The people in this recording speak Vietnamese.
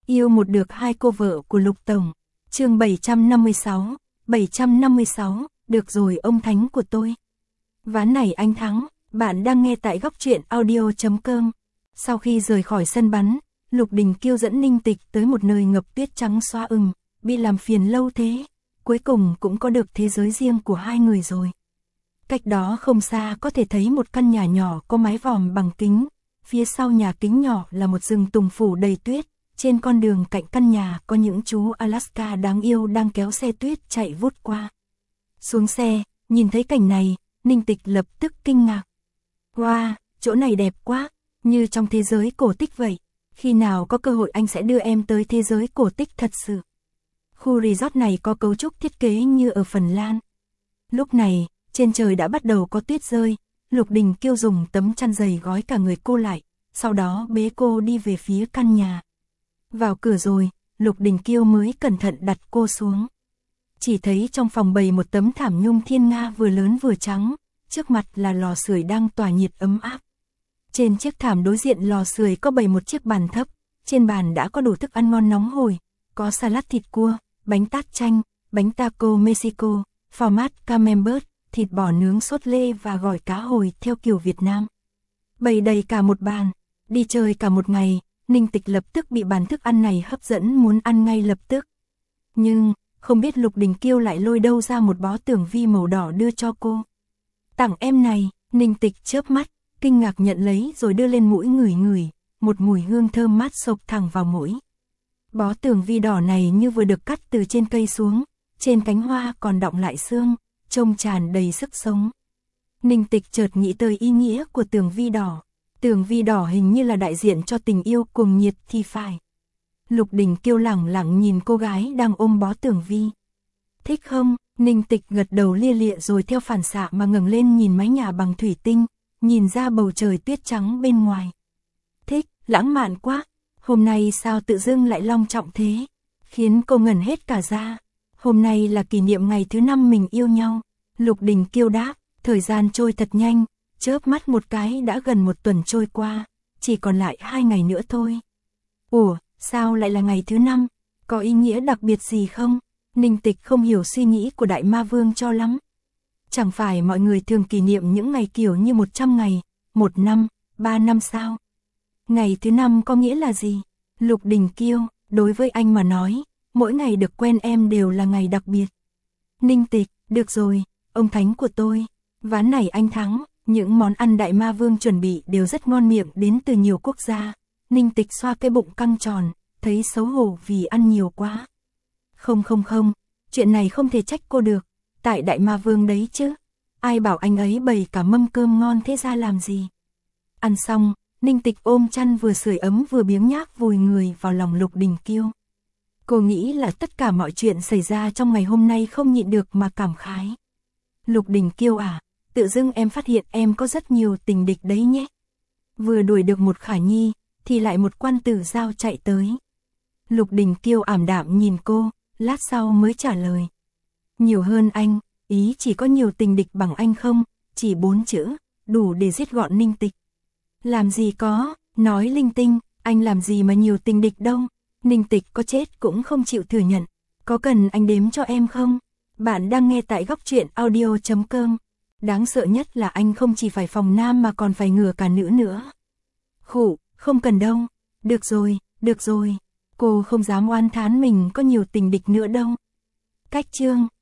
Yêu một được hai cô vợ của Lục Tổng. Chương 756, được rồi ông thánh của tôi. Ván này anh thắng, bạn đang nghe tại góc truyện audio.com. Sau khi rời khỏi sân bắn, Lục Đình Kiêu dẫn Ninh Tịch tới một nơi ngập tuyết trắng xóa bị làm phiền lâu thế, cuối cùng cũng có được thế giới riêng của hai người rồi. Cách đó không xa có thể thấy một căn nhà nhỏ có mái vòm bằng kính, phía sau nhà kính nhỏ là một rừng tùng phủ đầy tuyết. Trên con đường cạnh căn nhà có những chú Alaska đáng yêu đang kéo xe tuyết chạy vút qua. Xuống xe, nhìn thấy cảnh này, Ninh Tịch lập tức kinh ngạc. Wow, chỗ này đẹp quá, như trong thế giới cổ tích vậy. Khi nào có cơ hội anh sẽ đưa em tới thế giới cổ tích thật sự. Khu resort này có cấu trúc thiết kế như ở Phần Lan. Lúc này, trên trời đã bắt đầu có tuyết rơi, Lục Đình Kiêu dùng tấm chăn dày gói cả người cô lại, sau đó bế cô đi về phía căn nhà. Vào cửa rồi, Lục Đình Kiêu mới cẩn thận đặt cô xuống. Chỉ thấy trong phòng bày một tấm thảm nhung thiên nga vừa lớn vừa trắng, trước mặt là lò sưởi đang tỏa nhiệt ấm áp. Trên chiếc thảm đối diện lò sưởi có bày một chiếc bàn thấp, trên bàn đã có đủ thức ăn ngon nóng hổi, có salad thịt cua, bánh tát chanh, bánh taco Mexico, phao mát camembert, thịt bò nướng sốt lê và gỏi cá hồi theo kiểu Việt Nam. Bày đầy cả một bàn, đi chơi cả một ngày. Ninh Tịch lập tức bị bàn thức ăn này hấp dẫn muốn ăn ngay lập tức. Nhưng, không biết Lục Đình Kiêu lại lôi đâu ra một bó tưởng vi màu đỏ đưa cho cô. Tặng em này, Ninh Tịch chớp mắt, kinh ngạc nhận lấy rồi đưa lên mũi ngửi, một mùi hương thơm mát xộc thẳng vào mũi. Bó tưởng vi đỏ này như vừa được cắt từ trên cây xuống, trên cánh hoa còn đọng lại sương, trông tràn đầy sức sống. Ninh Tịch chợt nghĩ tới ý nghĩa của tưởng vi đỏ. Tưởng vi đỏ hình như là đại diện cho tình yêu cuồng nhiệt thì phải. Lục Đình Kiêu lẳng lặng nhìn cô gái đang ôm bó tưởng vi. Thích không? Ninh Tịch gật đầu lia lịa rồi theo phản xạ mà ngẩng lên nhìn mái nhà bằng thủy tinh, nhìn ra bầu trời tuyết trắng bên ngoài. Thích, lãng mạn quá. Hôm nay sao tự dưng lại long trọng thế? Khiến cô ngẩn hết cả ra. Hôm nay là kỷ niệm ngày thứ 5 mình yêu nhau. Lục Đình Kiêu đáp, thời gian trôi thật nhanh. Chớp mắt một cái đã gần một tuần trôi qua, chỉ còn lại 2 ngày nữa thôi. Ủa, sao lại là ngày thứ 5? Có ý nghĩa đặc biệt gì không? Ninh Tịch không hiểu suy nghĩ của Đại Ma Vương cho lắm. Chẳng phải mọi người thường kỷ niệm những ngày kiểu như 100 ngày, 1 năm, 3 năm sao? Ngày thứ 5 có nghĩa là gì? Lục Đình Kiêu, đối với anh mà nói, mỗi ngày được quen em đều là ngày đặc biệt. Ninh Tịch, được rồi, ông thánh của tôi, ván này anh thắng. Những món ăn Đại Ma Vương chuẩn bị đều rất ngon miệng đến từ nhiều quốc gia. Ninh Tịch xoa cái bụng căng tròn, thấy xấu hổ vì ăn nhiều quá. Không, chuyện này không thể trách cô được. Tại Đại Ma Vương đấy chứ. Ai bảo anh ấy bày cả mâm cơm ngon thế ra làm gì. Ăn xong, Ninh Tịch ôm chăn vừa sưởi ấm vừa biếng nhác vùi người vào lòng Lục Đình Kiêu. Cô nghĩ là tất cả mọi chuyện xảy ra trong ngày hôm nay không nhịn được mà cảm khái. Lục Đình Kiêu à? Tự dưng em phát hiện em có rất nhiều tình địch đấy nhé. Vừa đuổi được một Khả Nhi, thì lại một quan tử giao chạy tới. Lục Đình Kiêu ảm đạm nhìn cô, lát sau mới trả lời. Nhiều hơn anh, ý chỉ có nhiều tình địch bằng anh không, chỉ 4 chữ, đủ để giết gọn Ninh Tịch. Làm gì có, nói linh tinh, anh làm gì mà nhiều tình địch đâu. Ninh Tịch có chết cũng không chịu thừa nhận. Có cần anh đếm cho em không? Bạn đang nghe tại góc truyện audio.com. Đáng sợ nhất là anh không chỉ phải phòng nam mà còn phải ngừa cả nữ nữa. Khụ, không cần đâu. Được rồi. Cô không dám oan thán mình có nhiều tình địch nữa đâu. Cách chương